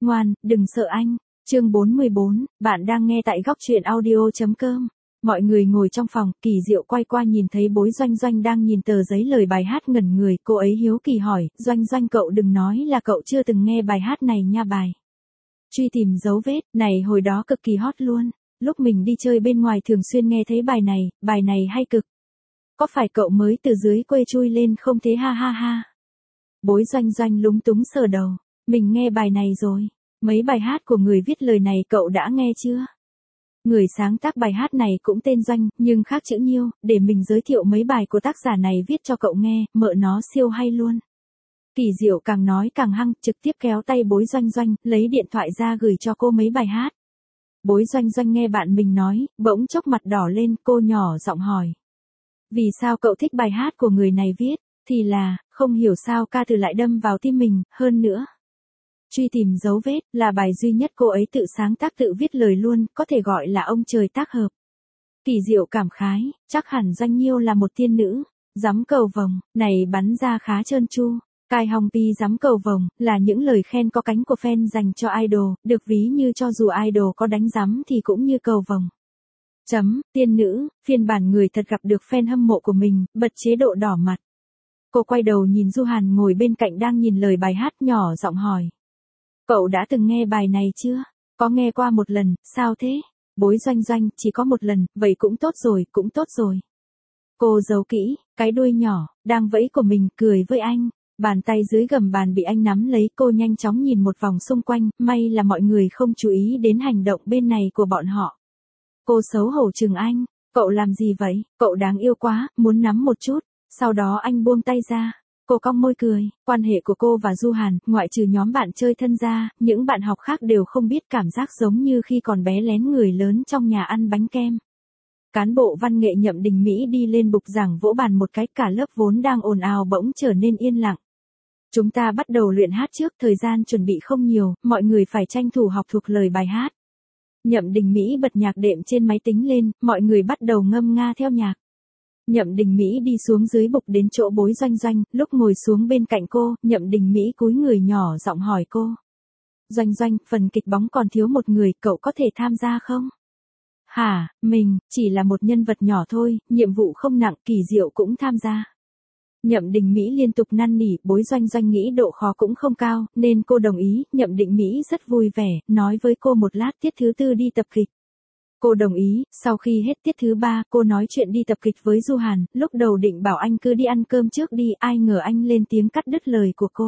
ngoan, đừng sợ anh. Chương 44, bạn đang nghe tại góc truyện audio.com. Mọi người ngồi trong phòng, Kỳ Diệu quay qua nhìn thấy Bối Doanh Doanh đang nhìn tờ giấy lời bài hát ngẩn người, cô ấy hiếu kỳ hỏi, Doanh Doanh cậu đừng nói là cậu chưa từng nghe bài hát này nha bài. Truy tìm dấu vết, này hồi đó cực kỳ hot luôn, lúc mình đi chơi bên ngoài thường xuyên nghe thấy bài này hay cực. Có phải cậu mới từ dưới quê chui lên không thế ha ha ha. Bối Doanh Doanh lúng túng sờ đầu, mình nghe bài này rồi, mấy bài hát của người viết lời này cậu đã nghe chưa? Người sáng tác bài hát này cũng tên Doanh, nhưng khác chữ Nhiêu, để mình giới thiệu mấy bài của tác giả này viết cho cậu nghe, mợ nó siêu hay luôn. Kỳ Diệu càng nói càng hăng, trực tiếp kéo tay Bối Doanh Doanh, lấy điện thoại ra gửi cho cô mấy bài hát. Bối Doanh Doanh nghe bạn mình nói, bỗng chốc mặt đỏ lên, cô nhỏ giọng hỏi. Vì sao cậu thích bài hát của người này viết? Thì là, không hiểu sao ca từ lại đâm vào tim mình, hơn nữa. Truy tìm dấu vết, là bài duy nhất cô ấy tự sáng tác tự viết lời luôn, có thể gọi là ông trời tác hợp. Kỳ Diệu cảm khái, chắc hẳn Doanh Nhiêu là một tiên nữ, giắm cầu vồng, này bắn ra khá trơn tru. Cai hong pi giắm cầu vồng, là những lời khen có cánh của fan dành cho idol, được ví như cho dù idol có đánh giắm thì cũng như cầu vồng. Tiên nữ, phiên bản người thật gặp được fan hâm mộ của mình, bật chế độ đỏ mặt. Cô quay đầu nhìn Du Hàn ngồi bên cạnh đang nhìn lời bài hát nhỏ giọng hỏi. Cậu đã từng nghe bài này chưa? Có nghe qua một lần, sao thế? Bối Doanh Doanh, chỉ có một lần, vậy cũng tốt rồi. Cô giấu kỹ, cái đuôi nhỏ, đang vẫy của mình, cười với anh. Bàn tay dưới gầm bàn bị anh nắm lấy, cô nhanh chóng nhìn một vòng xung quanh, may là mọi người không chú ý đến hành động bên này của bọn họ. Cô xấu hổ chừng anh, cậu làm gì vậy, cậu đáng yêu quá, muốn nắm một chút, sau đó anh buông tay ra. Cô cong môi cười, quan hệ của cô và Du Hàn, ngoại trừ nhóm bạn chơi thân ra, những bạn học khác đều không biết cảm giác giống như khi còn bé lén người lớn trong nhà ăn bánh kem. Cán bộ văn nghệ Nhậm Đình Mỹ đi lên bục giảng vỗ bàn một cái, cả lớp vốn đang ồn ào bỗng trở nên yên lặng. Chúng ta bắt đầu luyện hát trước, thời gian chuẩn bị không nhiều, mọi người phải tranh thủ học thuộc lời bài hát. Nhậm Đình Mỹ bật nhạc đệm trên máy tính lên, mọi người bắt đầu ngâm nga theo nhạc. Nhậm Đình Mỹ đi xuống dưới bục đến chỗ Bối Doanh Doanh, lúc ngồi xuống bên cạnh cô, Nhậm Đình Mỹ cúi người nhỏ giọng hỏi cô. Doanh Doanh, phần kịch bóng còn thiếu một người, cậu có thể tham gia không? Hả, mình, chỉ là một nhân vật nhỏ thôi, nhiệm vụ không nặng, Kỳ Diệu cũng tham gia. Nhậm Đình Mỹ liên tục năn nỉ, Bối Doanh Doanh nghĩ độ khó cũng không cao, nên cô đồng ý, Nhậm Đình Mỹ rất vui vẻ, nói với cô một lát tiết thứ 4 đi tập kịch. Cô đồng ý, sau khi hết tiết thứ 3, cô nói chuyện đi tập kịch với Du Hàn, lúc đầu định bảo anh cứ đi ăn cơm trước đi, ai ngờ anh lên tiếng cắt đứt lời của cô.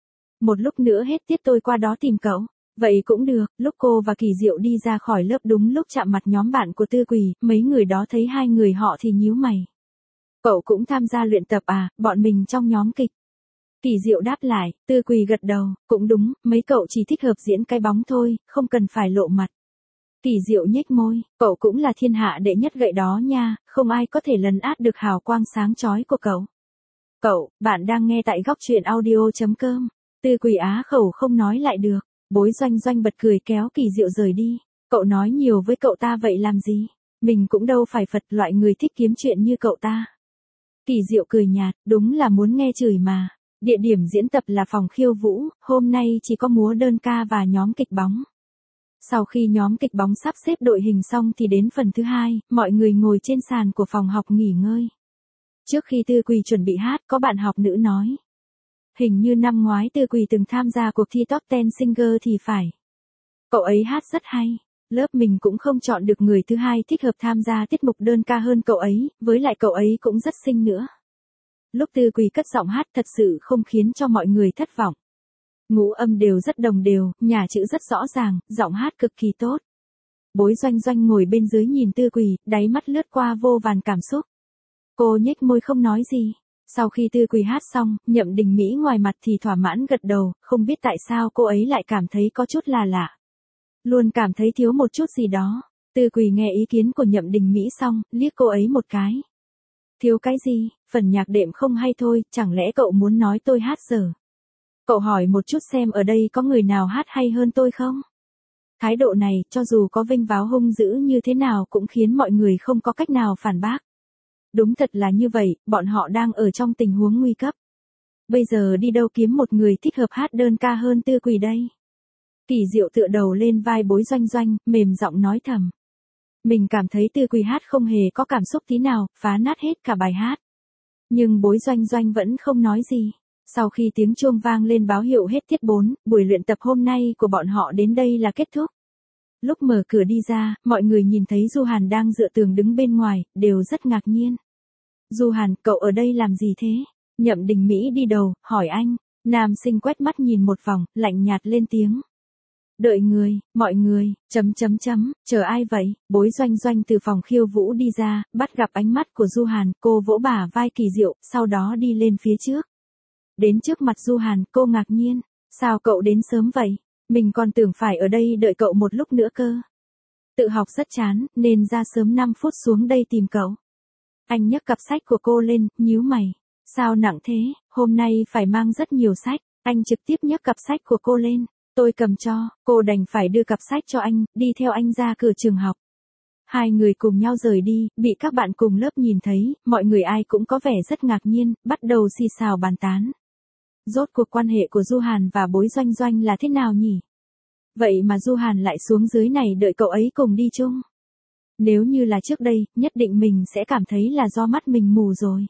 Một lúc nữa hết tiết tôi qua đó tìm cậu. Vậy cũng được, lúc cô và Kỳ Diệu đi ra khỏi lớp đúng lúc chạm mặt nhóm bạn của Tư Quỳ, mấy người đó thấy hai người họ thì nhíu mày. Cậu cũng tham gia luyện tập à, bọn mình trong nhóm kịch. Kỳ Diệu đáp lại, Tư Quỳ gật đầu, cũng đúng, mấy cậu chỉ thích hợp diễn cái bóng thôi, không cần phải lộ mặt. Kỳ Diệu nhếch môi, cậu cũng là thiên hạ đệ nhất gậy đó nha, không ai có thể lấn át được hào quang sáng chói của cậu. Cậu, bạn đang nghe tại góc truyện audio.com. Tư Quỳ á khẩu không nói lại được, Bối Doanh Doanh bật cười kéo Kỳ Diệu rời đi. Cậu nói nhiều với cậu ta vậy làm gì? Mình cũng đâu phải Phật loại người thích kiếm chuyện như cậu ta. Kỳ Diệu cười nhạt, đúng là muốn nghe chửi mà. Địa điểm diễn tập là phòng khiêu vũ, hôm nay chỉ có múa đơn ca và nhóm kịch bóng. Sau khi nhóm kịch bóng sắp xếp đội hình xong thì đến phần thứ 2, mọi người ngồi trên sàn của phòng học nghỉ ngơi. Trước khi Tư Quỳ chuẩn bị hát, có bạn học nữ nói. Hình như năm ngoái Tư Quỳ từng tham gia cuộc thi Top 10 Singer thì phải. Cậu ấy hát rất hay, lớp mình cũng không chọn được người thứ 2 thích hợp tham gia tiết mục đơn ca hơn cậu ấy, với lại cậu ấy cũng rất xinh nữa. Lúc Tư Quỳ cất giọng hát thật sự không khiến cho mọi người thất vọng. Ngũ âm đều rất đồng đều, nhà chữ rất rõ ràng, giọng hát cực kỳ tốt. Bối Doanh Doanh ngồi bên dưới nhìn Tư Quỳ, đáy mắt lướt qua vô vàn cảm xúc. Cô nhếch môi không nói gì. Sau khi Tư Quỳ hát xong, Nhậm Đình Mỹ ngoài mặt thì thỏa mãn gật đầu, không biết tại sao cô ấy lại cảm thấy có chút là lạ. Luôn cảm thấy thiếu một chút gì đó. Tư Quỳ nghe ý kiến của Nhậm Đình Mỹ xong, liếc cô ấy một cái. Thiếu cái gì, phần nhạc đệm không hay thôi, chẳng lẽ cậu muốn nói tôi hát dở? Cậu hỏi một chút xem ở đây có người nào hát hay hơn tôi không? Thái độ này, cho dù có vênh váo hung dữ như thế nào cũng khiến mọi người không có cách nào phản bác. Đúng thật là như vậy, bọn họ đang ở trong tình huống nguy cấp. Bây giờ đi đâu kiếm một người thích hợp hát đơn ca hơn Tư Quỳ đây? Kỳ Diệu tựa đầu lên vai Bối Doanh Doanh, mềm giọng nói thầm. Mình cảm thấy Tư Quỳ hát không hề có cảm xúc tí nào, phá nát hết cả bài hát. Nhưng Bối Doanh Doanh vẫn không nói gì. Sau khi tiếng chuông vang lên báo hiệu hết tiết 4, buổi luyện tập hôm nay của bọn họ đến đây là kết thúc. Lúc mở cửa đi ra, mọi người nhìn thấy Du Hàn đang dựa tường đứng bên ngoài, đều rất ngạc nhiên. Du Hàn, cậu ở đây làm gì thế? Nhậm Đình Mỹ đi đầu, hỏi anh. Nam sinh quét mắt nhìn một vòng, lạnh nhạt lên tiếng. Đợi người, mọi người, chờ ai vậy? Bối Doanh Doanh từ phòng khiêu vũ đi ra, bắt gặp ánh mắt của Du Hàn, cô vỗ bả vai Kỳ Diệu, sau đó đi lên phía trước. Đến trước mặt Du Hàn, cô ngạc nhiên. Sao cậu đến sớm vậy? Mình còn tưởng phải ở đây đợi cậu một lúc nữa cơ. Tự học rất chán, nên ra sớm 5 phút xuống đây tìm cậu. Anh nhấc cặp sách của cô lên, nhíu mày. Sao nặng thế, hôm nay phải mang rất nhiều sách. Anh trực tiếp nhấc cặp sách của cô lên. Tôi cầm cho, cô đành phải đưa cặp sách cho anh, đi theo anh ra cửa trường học. Hai người cùng nhau rời đi, bị các bạn cùng lớp nhìn thấy, mọi người ai cũng có vẻ rất ngạc nhiên, bắt đầu xì xào bàn tán. Rốt cuộc quan hệ của Du Hàn và Bối Doanh Doanh là thế nào nhỉ? Vậy mà Du Hàn lại xuống dưới này đợi cậu ấy cùng đi chung. Nếu như là trước đây, nhất định mình sẽ cảm thấy là do mắt mình mù rồi.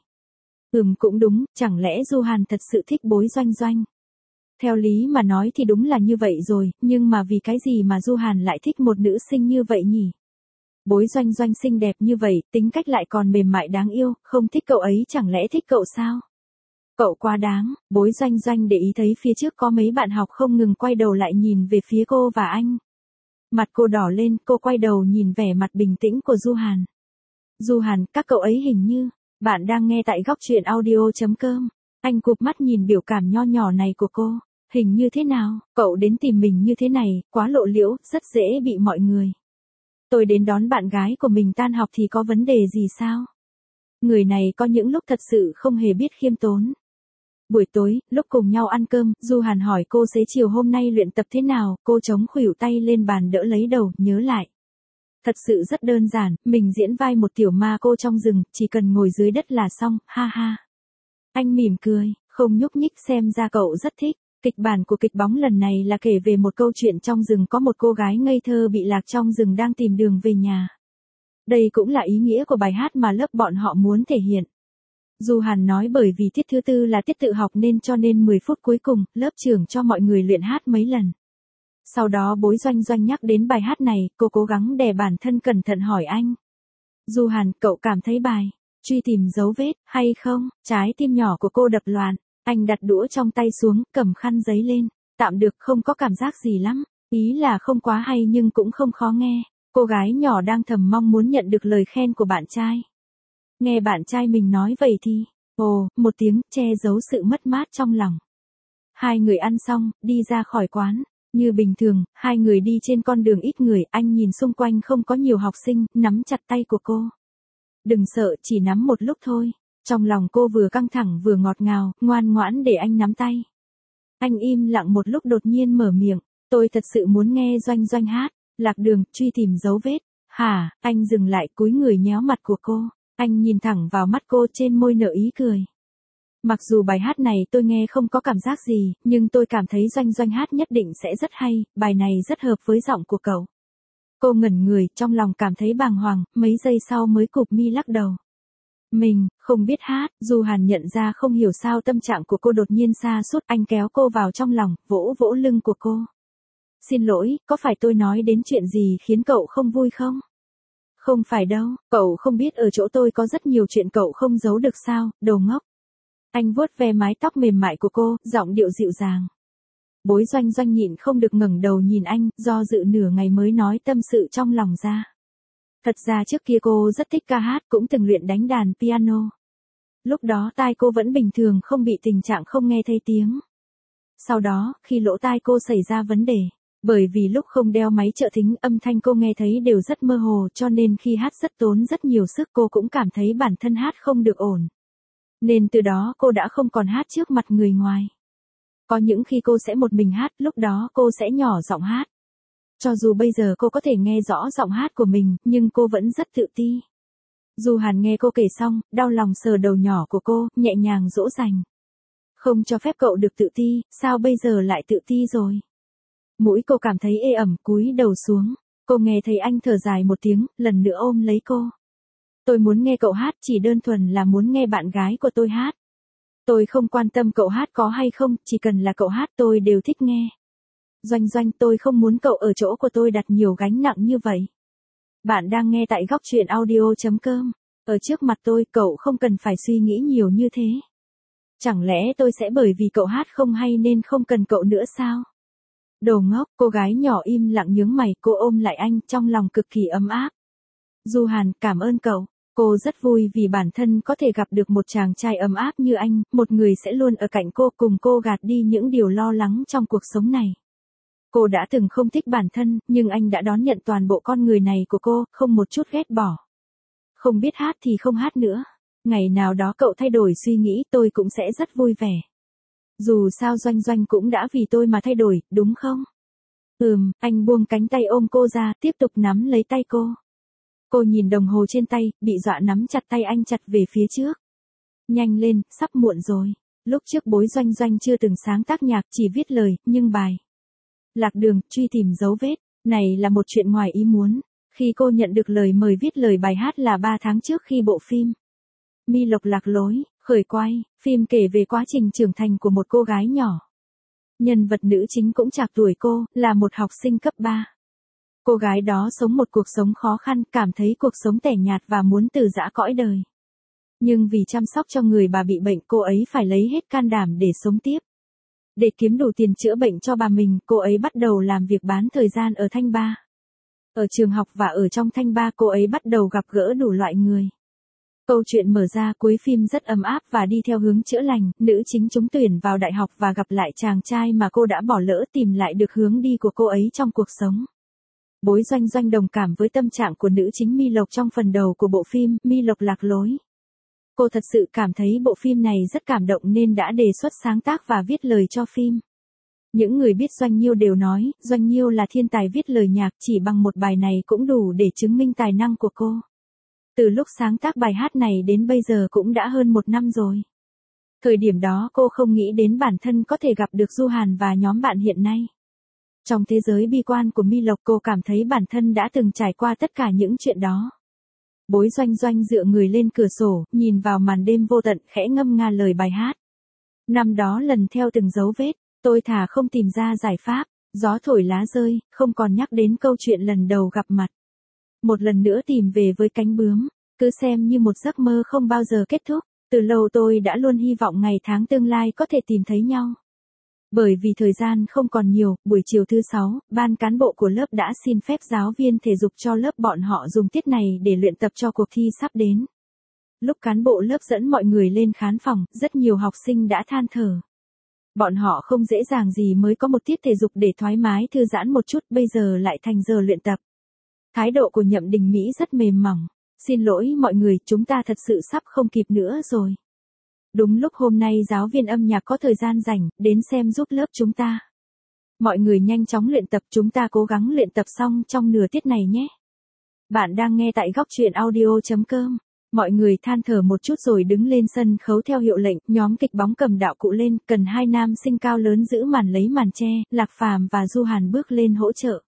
Cũng đúng, chẳng lẽ Du Hàn thật sự thích Bối Doanh Doanh? Theo lý mà nói thì đúng là như vậy rồi, nhưng mà vì cái gì mà Du Hàn lại thích một nữ sinh như vậy nhỉ? Bối Doanh Doanh xinh đẹp như vậy, tính cách lại còn mềm mại đáng yêu, không thích cậu ấy chẳng lẽ thích cậu sao? Cậu quá đáng. Bối Doanh Doanh để ý thấy phía trước có mấy bạn học không ngừng quay đầu lại nhìn về phía cô và anh. Mặt cô đỏ lên, cô quay đầu nhìn vẻ mặt bình tĩnh của Du Hàn. Du Hàn, các cậu ấy hình như, bạn đang nghe tại góc truyện audio.com. Anh cụp mắt nhìn biểu cảm nho nhỏ này của cô. Hình như thế nào, cậu đến tìm mình như thế này, quá lộ liễu, rất dễ bị mọi người. Tôi đến đón bạn gái của mình tan học thì có vấn đề gì sao? Người này có những lúc thật sự không hề biết khiêm tốn. Buổi tối, lúc cùng nhau ăn cơm, Du Hàn hỏi cô xế chiều hôm nay luyện tập thế nào, cô chống khuỷu tay lên bàn đỡ lấy đầu, nhớ lại. Thật sự rất đơn giản, mình diễn vai một tiểu ma cô trong rừng, chỉ cần ngồi dưới đất là xong, ha ha. Anh mỉm cười, không nhúc nhích xem ra cậu rất thích. Kịch bản của kịch bóng lần này là kể về một câu chuyện trong rừng có một cô gái ngây thơ bị lạc trong rừng đang tìm đường về nhà. Đây cũng là ý nghĩa của bài hát mà lớp bọn họ muốn thể hiện. Du Hàn nói bởi vì tiết thứ tư là tiết tự học nên cho nên 10 phút cuối cùng, lớp trưởng cho mọi người luyện hát mấy lần. Sau đó Bối Doanh Doanh nhắc đến bài hát này, cô cố gắng đè bản thân cẩn thận hỏi anh. Du Hàn, cậu cảm thấy bài truy tìm dấu vết hay không? Trái tim nhỏ của cô đập loạn. Anh đặt đũa trong tay xuống, cầm khăn giấy lên. Tạm được, không có cảm giác gì lắm. Ý là không quá hay nhưng cũng không khó nghe. Cô gái nhỏ đang thầm mong muốn nhận được lời khen của bạn trai. Nghe bạn trai mình nói vậy thì, một tiếng che giấu sự mất mát trong lòng. Hai người ăn xong, đi ra khỏi quán. Như bình thường, hai người đi trên con đường ít người, anh nhìn xung quanh không có nhiều học sinh, nắm chặt tay của cô. Đừng sợ, chỉ nắm một lúc thôi. Trong lòng cô vừa căng thẳng vừa ngọt ngào, ngoan ngoãn để anh nắm tay. Anh im lặng một lúc đột nhiên mở miệng, tôi thật sự muốn nghe Doanh Doanh hát, lạc đường, truy tìm dấu vết. Hả, anh dừng lại cúi người nhéo mặt của cô, anh nhìn thẳng vào mắt cô trên môi nở ý cười. Mặc dù bài hát này tôi nghe không có cảm giác gì, nhưng tôi cảm thấy Doanh Doanh hát nhất định sẽ rất hay, bài này rất hợp với giọng của cậu. Cô ngẩn người, trong lòng cảm thấy bàng hoàng, mấy giây sau mới cụp mi lắc đầu. Mình, không biết hát. Du Hàn nhận ra không hiểu sao tâm trạng của cô đột nhiên sa sút, anh kéo cô vào trong lòng, vỗ vỗ lưng của cô. Xin lỗi, có phải tôi nói đến chuyện gì khiến cậu không vui không? Không phải đâu, cậu không biết ở chỗ tôi có rất nhiều chuyện cậu không giấu được sao, đồ ngốc. Anh vuốt ve mái tóc mềm mại của cô, giọng điệu dịu dàng. Bối Doanh Doanh nhịn không được ngẩng đầu nhìn anh, do dự nửa ngày mới nói tâm sự trong lòng ra. Thật ra trước kia cô rất thích ca hát, cũng từng luyện đánh đàn piano. Lúc đó tai cô vẫn bình thường, không bị tình trạng không nghe thấy tiếng. Sau đó, khi lỗ tai cô xảy ra vấn đề, bởi vì lúc không đeo máy trợ thính âm thanh cô nghe thấy đều rất mơ hồ cho nên khi hát rất tốn rất nhiều sức, cô cũng cảm thấy bản thân hát không được ổn. Nên từ đó cô đã không còn hát trước mặt người ngoài. Có những khi cô sẽ một mình hát, lúc đó cô sẽ nhỏ giọng hát. Cho dù bây giờ cô có thể nghe rõ giọng hát của mình, nhưng cô vẫn rất tự ti. Du Hàn nghe cô kể xong, đau lòng sờ đầu nhỏ của cô, nhẹ nhàng dỗ dành. Không cho phép cậu được tự ti, sao bây giờ lại tự ti rồi? Mũi cô cảm thấy ê ẩm, cúi đầu xuống. Cô nghe thấy anh thở dài một tiếng, lần nữa ôm lấy cô. Tôi muốn nghe cậu hát, chỉ đơn thuần là muốn nghe bạn gái của tôi hát. Tôi không quan tâm cậu hát có hay không, chỉ cần là cậu hát tôi đều thích nghe. Doanh Doanh, tôi không muốn cậu ở chỗ của tôi đặt nhiều gánh nặng như vậy. Bạn đang nghe tại góc truyện audio.com. Ở trước mặt tôi, cậu không cần phải suy nghĩ nhiều như thế. Chẳng lẽ tôi sẽ bởi vì cậu hát không hay nên không cần cậu nữa sao? Đồ ngốc, cô gái nhỏ im lặng nhướng mày, cô ôm lại anh, trong lòng cực kỳ ấm áp. Du Hàn, cảm ơn cậu. Cô rất vui vì bản thân có thể gặp được một chàng trai ấm áp như anh, một người sẽ luôn ở cạnh cô, cùng cô gạt đi những điều lo lắng trong cuộc sống này. Cô đã từng không thích bản thân, nhưng anh đã đón nhận toàn bộ con người này của cô, không một chút ghét bỏ. Không biết hát thì không hát nữa. Ngày nào đó cậu thay đổi suy nghĩ, tôi cũng sẽ rất vui vẻ. Dù sao Doanh Doanh cũng đã vì tôi mà thay đổi, đúng không? Anh buông cánh tay ôm cô ra, tiếp tục nắm lấy tay cô. Cô nhìn đồng hồ trên tay, bị dọa nắm chặt tay anh chặt về phía trước. Nhanh lên, sắp muộn rồi. Lúc trước Bối Doanh Doanh chưa từng sáng tác nhạc, chỉ viết lời, nhưng bài Lạc Đường, truy tìm dấu vết, này là một chuyện ngoài ý muốn. Khi cô nhận được lời mời viết lời bài hát là 3 tháng trước khi bộ phim Mi Lộc Lạc Lối khởi quay, phim kể về quá trình trưởng thành của một cô gái nhỏ. Nhân vật nữ chính cũng trạc tuổi cô, là một học sinh cấp 3. Cô gái đó sống một cuộc sống khó khăn, cảm thấy cuộc sống tẻ nhạt và muốn từ giã cõi đời. Nhưng vì chăm sóc cho người bà bị bệnh, cô ấy phải lấy hết can đảm để sống tiếp. Để kiếm đủ tiền chữa bệnh cho bà mình, cô ấy bắt đầu làm việc bán thời gian ở Thanh Ba. Ở trường học và ở trong Thanh Ba, cô ấy bắt đầu gặp gỡ đủ loại người. Câu chuyện mở ra cuối phim rất ấm áp và đi theo hướng chữa lành, nữ chính trúng tuyển vào đại học và gặp lại chàng trai mà cô đã bỏ lỡ, tìm lại được hướng đi của cô ấy trong cuộc sống. Bối Doanh Doanh đồng cảm với tâm trạng của nữ chính Mi Lộc trong phần đầu của bộ phim Mi Lộc Lạc Lối. Cô thật sự cảm thấy bộ phim này rất cảm động nên đã đề xuất sáng tác và viết lời cho phim. Những người biết Doanh Nhiêu đều nói, Doanh Nhiêu là thiên tài viết lời nhạc, chỉ bằng một bài này cũng đủ để chứng minh tài năng của cô. Từ lúc sáng tác bài hát này đến bây giờ cũng đã hơn 1 năm rồi. Thời điểm đó cô không nghĩ đến bản thân có thể gặp được Du Hàn và nhóm bạn hiện nay. Trong thế giới bi quan của Mi Lộc, cô cảm thấy bản thân đã từng trải qua tất cả những chuyện đó. Bối Doanh Doanh dựa người lên cửa sổ, nhìn vào màn đêm vô tận, khẽ ngâm nga lời bài hát. Năm đó lần theo từng dấu vết, tôi thà không tìm ra giải pháp, gió thổi lá rơi, không còn nhắc đến câu chuyện lần đầu gặp mặt. Một lần nữa tìm về với cánh bướm, cứ xem như một giấc mơ không bao giờ kết thúc, từ lâu tôi đã luôn hy vọng ngày tháng tương lai có thể tìm thấy nhau. Bởi vì thời gian không còn nhiều, buổi chiều thứ 6, ban cán bộ của lớp đã xin phép giáo viên thể dục cho lớp bọn họ dùng tiết này để luyện tập cho cuộc thi sắp đến. Lúc cán bộ lớp dẫn mọi người lên khán phòng, rất nhiều học sinh đã than thở. Bọn họ không dễ dàng gì mới có một tiết thể dục để thoải mái thư giãn một chút, bây giờ lại thành giờ luyện tập. Thái độ của Nhậm Đình Mỹ rất mềm mỏng. Xin lỗi mọi người, chúng ta thật sự sắp không kịp nữa rồi. Đúng lúc hôm nay giáo viên âm nhạc có thời gian rảnh, đến xem giúp lớp chúng ta. Mọi người nhanh chóng luyện tập, chúng ta cố gắng luyện tập xong trong nửa tiết này nhé. Bạn đang nghe tại góc truyện audio.com. Mọi người than thở một chút rồi đứng lên sân khấu theo hiệu lệnh, nhóm kịch bóng cầm đạo cụ lên, cần 2 nam sinh cao lớn giữ màn lấy màn che, Lạc Phàm và Du Hàn bước lên hỗ trợ.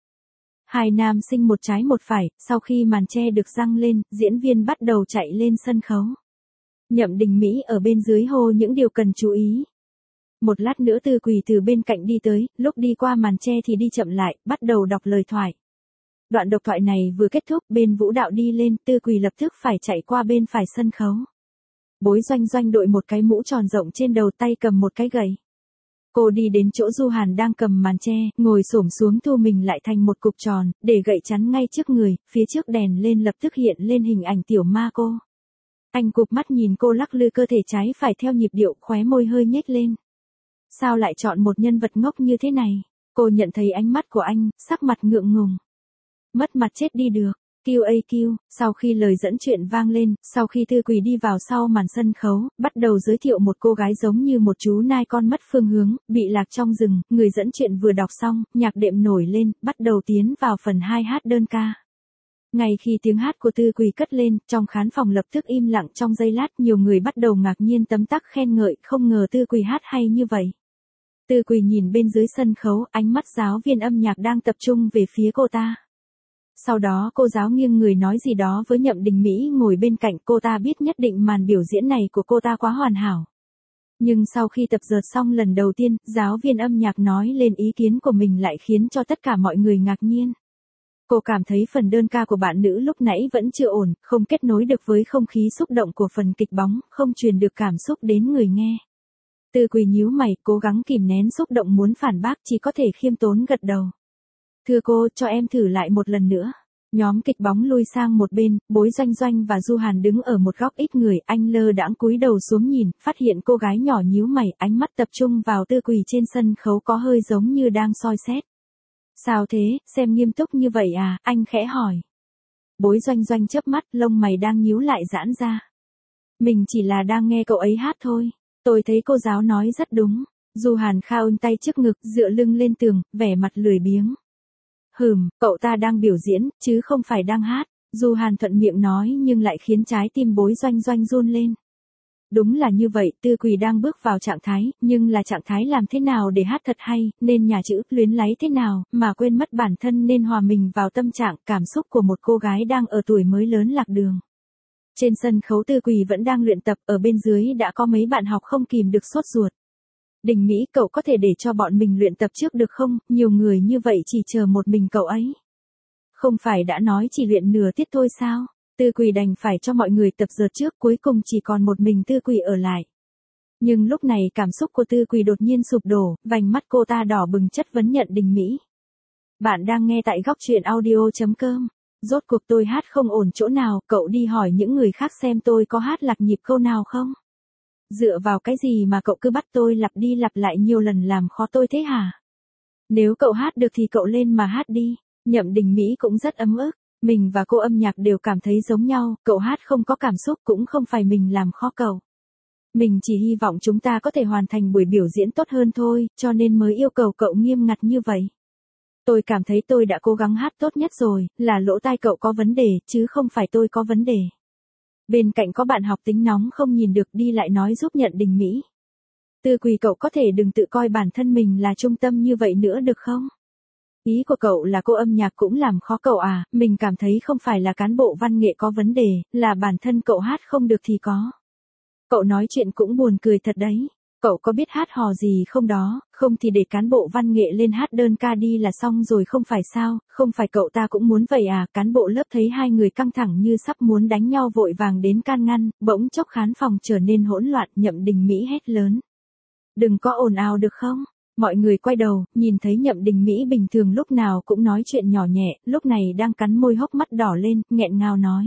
2 nam sinh một trái một phải, sau khi màn che được giăng lên, diễn viên bắt đầu chạy lên sân khấu. Nhậm Đình Mỹ ở bên dưới hô những điều cần chú ý. Một lát nữa Tư Quỳ từ bên cạnh đi tới, lúc đi qua màn che thì đi chậm lại, bắt đầu đọc lời thoại. Đoạn độc thoại này vừa kết thúc, bên vũ đạo đi lên, Tư Quỳ lập tức phải chạy qua bên phải sân khấu. Bối Doanh Doanh đội một cái mũ tròn rộng trên đầu, tay cầm một cái gậy. Cô đi đến chỗ Du Hàn đang cầm màn che, ngồi xổm xuống thu mình lại thành một cục tròn, để gậy chắn ngay trước người, phía trước đèn lên lập tức hiện lên hình ảnh tiểu ma cô. Anh cụp mắt nhìn cô lắc lư cơ thể trái phải theo nhịp điệu, khóe môi hơi nhếch lên. Sao lại chọn một nhân vật ngốc như thế này? Cô nhận thấy ánh mắt của anh, sắc mặt ngượng ngùng. Mất mặt chết đi được. QAQ, sau khi lời dẫn chuyện vang lên, sau khi Tư Quỳ đi vào sau màn sân khấu, bắt đầu giới thiệu một cô gái giống như một chú nai con mất phương hướng, bị lạc trong rừng, người dẫn chuyện vừa đọc xong, nhạc đệm nổi lên, bắt đầu tiến vào phần 2 hát đơn ca. Ngay khi tiếng hát của Tư Quỳ cất lên, trong khán phòng lập tức im lặng trong giây lát, nhiều người bắt đầu ngạc nhiên tấm tắc khen ngợi, không ngờ Tư Quỳ hát hay như vậy. Tư Quỳ nhìn bên dưới sân khấu, ánh mắt giáo viên âm nhạc đang tập trung về phía cô ta. Sau đó cô giáo nghiêng người nói gì đó với Nhậm Đình Mỹ ngồi bên cạnh, cô ta biết nhất định màn biểu diễn này của cô ta quá hoàn hảo. Nhưng sau khi tập dượt xong lần đầu tiên, giáo viên âm nhạc nói lên ý kiến của mình lại khiến cho tất cả mọi người ngạc nhiên. Cô cảm thấy phần đơn ca của bạn nữ lúc nãy vẫn chưa ổn, không kết nối được với không khí xúc động của phần kịch bóng, không truyền được cảm xúc đến người nghe. Tư Quỳ nhíu mày, cố gắng kìm nén xúc động muốn phản bác, chỉ có thể khiêm tốn gật đầu. Thưa cô, cho em thử lại một lần nữa. Nhóm kịch bóng lui sang một bên, Bối Doanh Doanh và Du Hàn đứng ở một góc ít người, anh lơ đãng cúi đầu xuống nhìn, phát hiện cô gái nhỏ nhíu mày, ánh mắt tập trung vào Tư Quỳ trên sân khấu có hơi giống như đang soi xét. Sao thế, xem nghiêm túc như vậy à, anh khẽ hỏi. Bối Doanh Doanh chớp mắt, lông mày đang nhíu lại giãn ra. Mình chỉ là đang nghe cậu ấy hát thôi. Tôi thấy cô giáo nói rất đúng. Du Hàn khao tay trước ngực, dựa lưng lên tường, vẻ mặt lười biếng. Cậu ta đang biểu diễn, chứ không phải đang hát. Du Hàn thuận miệng nói nhưng lại khiến trái tim Bối Doanh Doanh run lên. Đúng là như vậy, Tư Quỳ đang bước vào trạng thái, nhưng là trạng thái làm thế nào để hát thật hay, nên nhà chữ, luyến láy thế nào, mà quên mất bản thân nên hòa mình vào tâm trạng, cảm xúc của một cô gái đang ở tuổi mới lớn lạc đường. Trên sân khấu Tư Quỳ vẫn đang luyện tập, ở bên dưới đã có mấy bạn học không kìm được sốt ruột. Đình Mỹ, cậu có thể để cho bọn mình luyện tập trước được không, nhiều người như vậy chỉ chờ một mình cậu ấy. Không phải đã nói chỉ luyện nửa tiết thôi sao? Tư Quỳ đành phải cho mọi người tập dượt trước, cuối cùng chỉ còn một mình Tư Quỳ ở lại. Nhưng lúc này cảm xúc của Tư Quỳ đột nhiên sụp đổ, vành mắt cô ta đỏ bừng chất vấn Nhận Đình Mỹ. Bạn đang nghe tại góc truyện audio.com. Rốt cuộc tôi hát không ổn chỗ nào, cậu đi hỏi những người khác xem tôi có hát lạc nhịp câu nào không? Dựa vào cái gì mà cậu cứ bắt tôi lặp đi lặp lại nhiều lần làm khó tôi thế hả? Nếu cậu hát được thì cậu lên mà hát đi. Nhậm Đình Mỹ cũng rất ấm ức. Mình và cô âm nhạc đều cảm thấy giống nhau, cậu hát không có cảm xúc cũng không phải mình làm khó cậu. Mình chỉ hy vọng chúng ta có thể hoàn thành buổi biểu diễn tốt hơn thôi, cho nên mới yêu cầu cậu nghiêm ngặt như vậy. Tôi cảm thấy tôi đã cố gắng hát tốt nhất rồi, là lỗ tai cậu có vấn đề, chứ không phải tôi có vấn đề. Bên cạnh có bạn học tính nóng không nhìn được đi lại nói giúp Nhận Đình Mỹ. Tư Quỳ, cậu có thể đừng tự coi bản thân mình là trung tâm như vậy nữa được không? Ý của cậu là cô âm nhạc cũng làm khó cậu à, mình cảm thấy không phải là cán bộ văn nghệ có vấn đề, là bản thân cậu hát không được thì có. Cậu nói chuyện cũng buồn cười thật đấy. Cậu có biết hát hò gì không đó, không thì để cán bộ văn nghệ lên hát đơn ca đi là xong rồi không phải sao, không phải cậu ta cũng muốn vậy à, cán bộ lớp thấy hai người căng thẳng như sắp muốn đánh nhau vội vàng đến can ngăn, bỗng chốc khán phòng trở nên hỗn loạn, Nhậm Đình Mỹ hét lớn. Đừng có ồn ào được không? Mọi người quay đầu, nhìn thấy Nhậm Đình Mỹ bình thường lúc nào cũng nói chuyện nhỏ nhẹ, lúc này đang cắn môi hốc mắt đỏ lên, nghẹn ngào nói.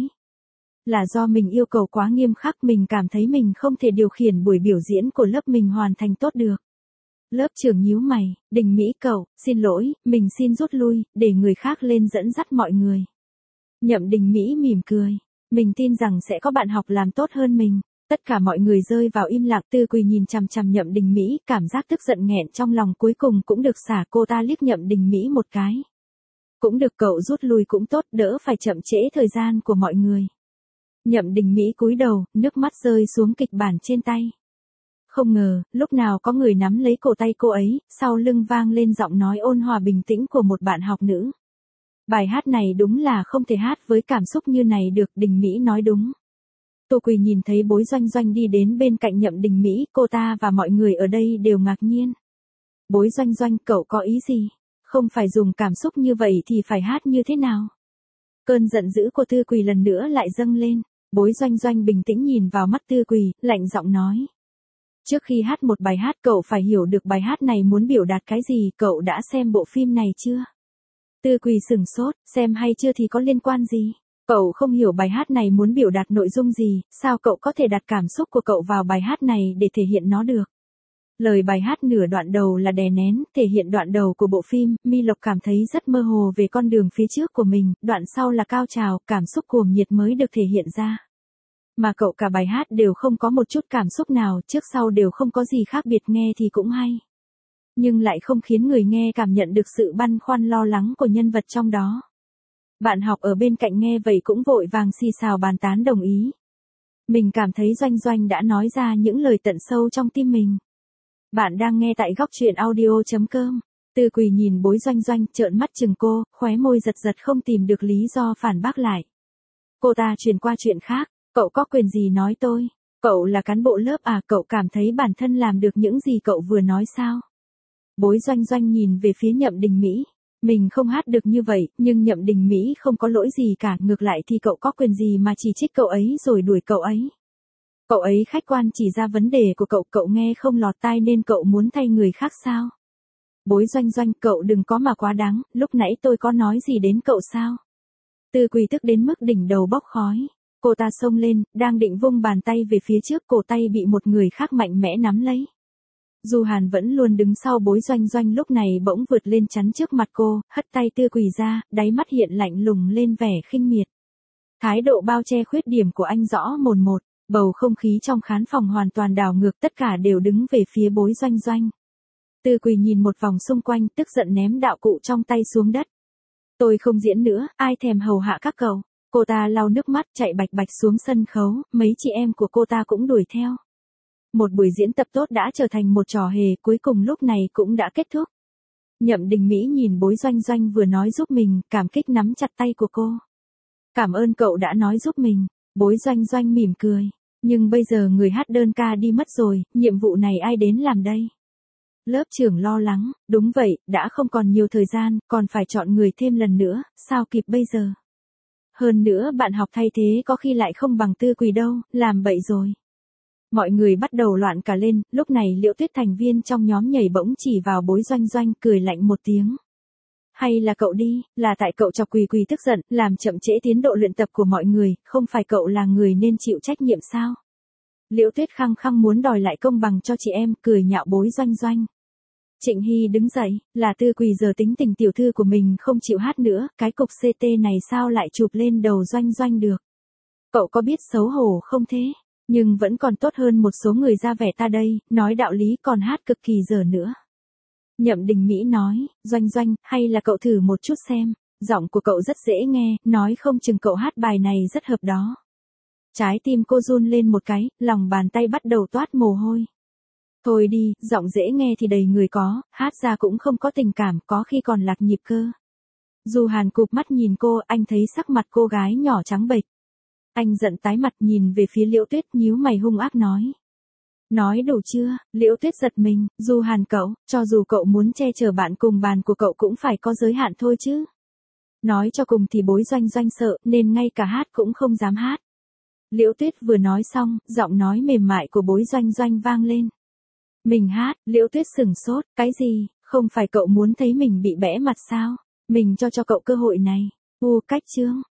Là do mình yêu cầu quá nghiêm khắc, mình cảm thấy mình không thể điều khiển buổi biểu diễn của lớp mình hoàn thành tốt được. Lớp trưởng nhíu mày, Đình Mỹ cậu, xin lỗi, mình xin rút lui, để người khác lên dẫn dắt mọi người. Nhậm Đình Mỹ mỉm cười, mình tin rằng sẽ có bạn học làm tốt hơn mình. Tất cả mọi người rơi vào im lặng, Tư Quỳ nhìn chằm chằm Nhậm Đình Mỹ, cảm giác tức giận nghẹn trong lòng cuối cùng cũng được xả, cô ta liếc Nhậm Đình Mỹ một cái. Cũng được, cậu rút lui cũng tốt, đỡ phải chậm trễ thời gian của mọi người. Nhậm Đình Mỹ cúi đầu, nước mắt rơi xuống kịch bản trên tay. Không ngờ, lúc nào có người nắm lấy cổ tay cô ấy, sau lưng vang lên giọng nói ôn hòa bình tĩnh của một bạn học nữ. Bài hát này đúng là không thể hát với cảm xúc như này được, Đình Mỹ nói đúng. Tô Quỳ nhìn thấy Bối Doanh Doanh đi đến bên cạnh Nhậm Đình Mỹ, cô ta và mọi người ở đây đều ngạc nhiên. Bối Doanh Doanh, cậu có ý gì? Không phải dùng cảm xúc như vậy thì phải hát như thế nào? Cơn giận dữ của Tư Quỳ lần nữa lại dâng lên. Bối Doanh Doanh bình tĩnh nhìn vào mắt Tư Quỳ, lạnh giọng nói. Trước khi hát một bài hát cậu phải hiểu được bài hát này muốn biểu đạt cái gì, cậu đã xem bộ phim này chưa? Tư Quỳ sửng sốt, xem hay chưa thì có liên quan gì? Cậu không hiểu bài hát này muốn biểu đạt nội dung gì, sao cậu có thể đặt cảm xúc của cậu vào bài hát này để thể hiện nó được? Lời bài hát nửa đoạn đầu là đè nén, thể hiện đoạn đầu của bộ phim, Mi Lộc cảm thấy rất mơ hồ về con đường phía trước của mình, đoạn sau là cao trào, cảm xúc cuồng nhiệt mới được thể hiện ra. Mà cậu cả bài hát đều không có một chút cảm xúc nào, trước sau đều không có gì khác biệt, nghe thì cũng hay. Nhưng lại không khiến người nghe cảm nhận được sự băn khoăn lo lắng của nhân vật trong đó. Bạn học ở bên cạnh nghe vậy cũng vội vàng xì xào bàn tán đồng ý. Mình cảm thấy Doanh Doanh đã nói ra những lời tận sâu trong tim mình. Bạn đang nghe tại góc chuyện audio.com. Tư Quỳ nhìn Bối Doanh Doanh trợn mắt chừng cô, khóe môi giật giật không tìm được lý do phản bác lại. Cô ta chuyển qua chuyện khác, cậu có quyền gì nói tôi? Cậu là cán bộ lớp à, cậu cảm thấy bản thân làm được những gì cậu vừa nói sao? Bối Doanh Doanh nhìn về phía Nhậm Đình Mỹ. Mình không hát được như vậy, nhưng Nhậm Đình Mỹ không có lỗi gì cả, ngược lại thì cậu có quyền gì mà chỉ trích cậu ấy rồi đuổi cậu ấy? Cậu ấy khách quan chỉ ra vấn đề của cậu, cậu nghe không lọt tai nên cậu muốn thay người khác sao? Bối Doanh Doanh, cậu đừng có mà quá đáng, lúc nãy tôi có nói gì đến cậu sao? Tư Quỳ tức đến mức đỉnh đầu bốc khói. Cô ta xông lên, đang định vung bàn tay về phía trước, cổ tay bị một người khác mạnh mẽ nắm lấy. Du Hàn vẫn luôn đứng sau Bối Doanh Doanh lúc này bỗng vượt lên chắn trước mặt cô, hất tay Tư Quỳ ra, đáy mắt hiện lạnh lùng lên vẻ khinh miệt. Thái độ bao che khuyết điểm của anh rõ mồn một, bầu không khí trong khán phòng hoàn toàn đảo ngược, tất cả đều đứng về phía Bối Doanh Doanh. Tư Quỳ nhìn một vòng xung quanh, tức giận ném đạo cụ trong tay xuống đất. Tôi không diễn nữa, ai thèm hầu hạ các cậu. Cô ta lau nước mắt chạy bạch bạch xuống sân khấu, mấy chị em của cô ta cũng đuổi theo. Một buổi diễn tập tốt đã trở thành một trò hề, cuối cùng lúc này cũng đã kết thúc. Nhậm Đình Mỹ nhìn Bối Doanh Doanh vừa nói giúp mình, cảm kích nắm chặt tay của cô. Cảm ơn cậu đã nói giúp mình. Bối Doanh Doanh mỉm cười. Nhưng bây giờ người hát đơn ca đi mất rồi, nhiệm vụ này ai đến làm đây? Lớp trưởng lo lắng, đúng vậy, đã không còn nhiều thời gian, còn phải chọn người thêm lần nữa, sao kịp bây giờ? Hơn nữa bạn học thay thế có khi lại không bằng Tư Quỳ đâu, làm bậy rồi. Mọi người bắt đầu loạn cả lên, lúc này Liễu Tuyết thành viên trong nhóm nhảy bỗng chỉ vào Bối Doanh Doanh, cười lạnh một tiếng. Hay là cậu đi, là tại cậu chọc Quỳ Quỳ tức giận, làm chậm trễ tiến độ luyện tập của mọi người, không phải cậu là người nên chịu trách nhiệm sao? Liễu Tuyết khăng khăng muốn đòi lại công bằng cho chị em, cười nhạo Bối Doanh Doanh. Trịnh Hy đứng dậy, là Tư Quỳ giờ tính tình tiểu thư của mình không chịu hát nữa, cái cục CT này sao lại chụp lên đầu Doanh Doanh được? Cậu có biết xấu hổ không thế? Nhưng vẫn còn tốt hơn một số người ra vẻ ta đây, nói đạo lý còn hát cực kỳ dở nữa. Nhậm Đình Mỹ nói, Doanh Doanh, hay là cậu thử một chút xem, giọng của cậu rất dễ nghe, nói không chừng cậu hát bài này rất hợp đó. Trái tim cô run lên một cái, lòng bàn tay bắt đầu toát mồ hôi. Thôi đi, giọng dễ nghe thì đầy người có, hát ra cũng không có tình cảm, có khi còn lạc nhịp cơ. Du Hàn cụp mắt nhìn cô, anh thấy sắc mặt cô gái nhỏ trắng bệch. Anh giận tái mặt nhìn về phía Liễu Tuyết, nhíu mày hung ác nói. Nói đủ chưa? Liễu Tuyết giật mình, Du Hàn cậu, cho dù cậu muốn che chở bạn cùng bàn của cậu cũng phải có giới hạn thôi chứ. Nói cho cùng thì Bối Doanh Doanh sợ, nên ngay cả hát cũng không dám hát. Liễu Tuyết vừa nói xong, giọng nói mềm mại của Bối Doanh Doanh vang lên. Mình hát, Liễu Tuyết sửng sốt, cái gì, không phải cậu muốn thấy mình bị bẽ mặt sao? Mình cho cậu cơ hội này. Cách chương.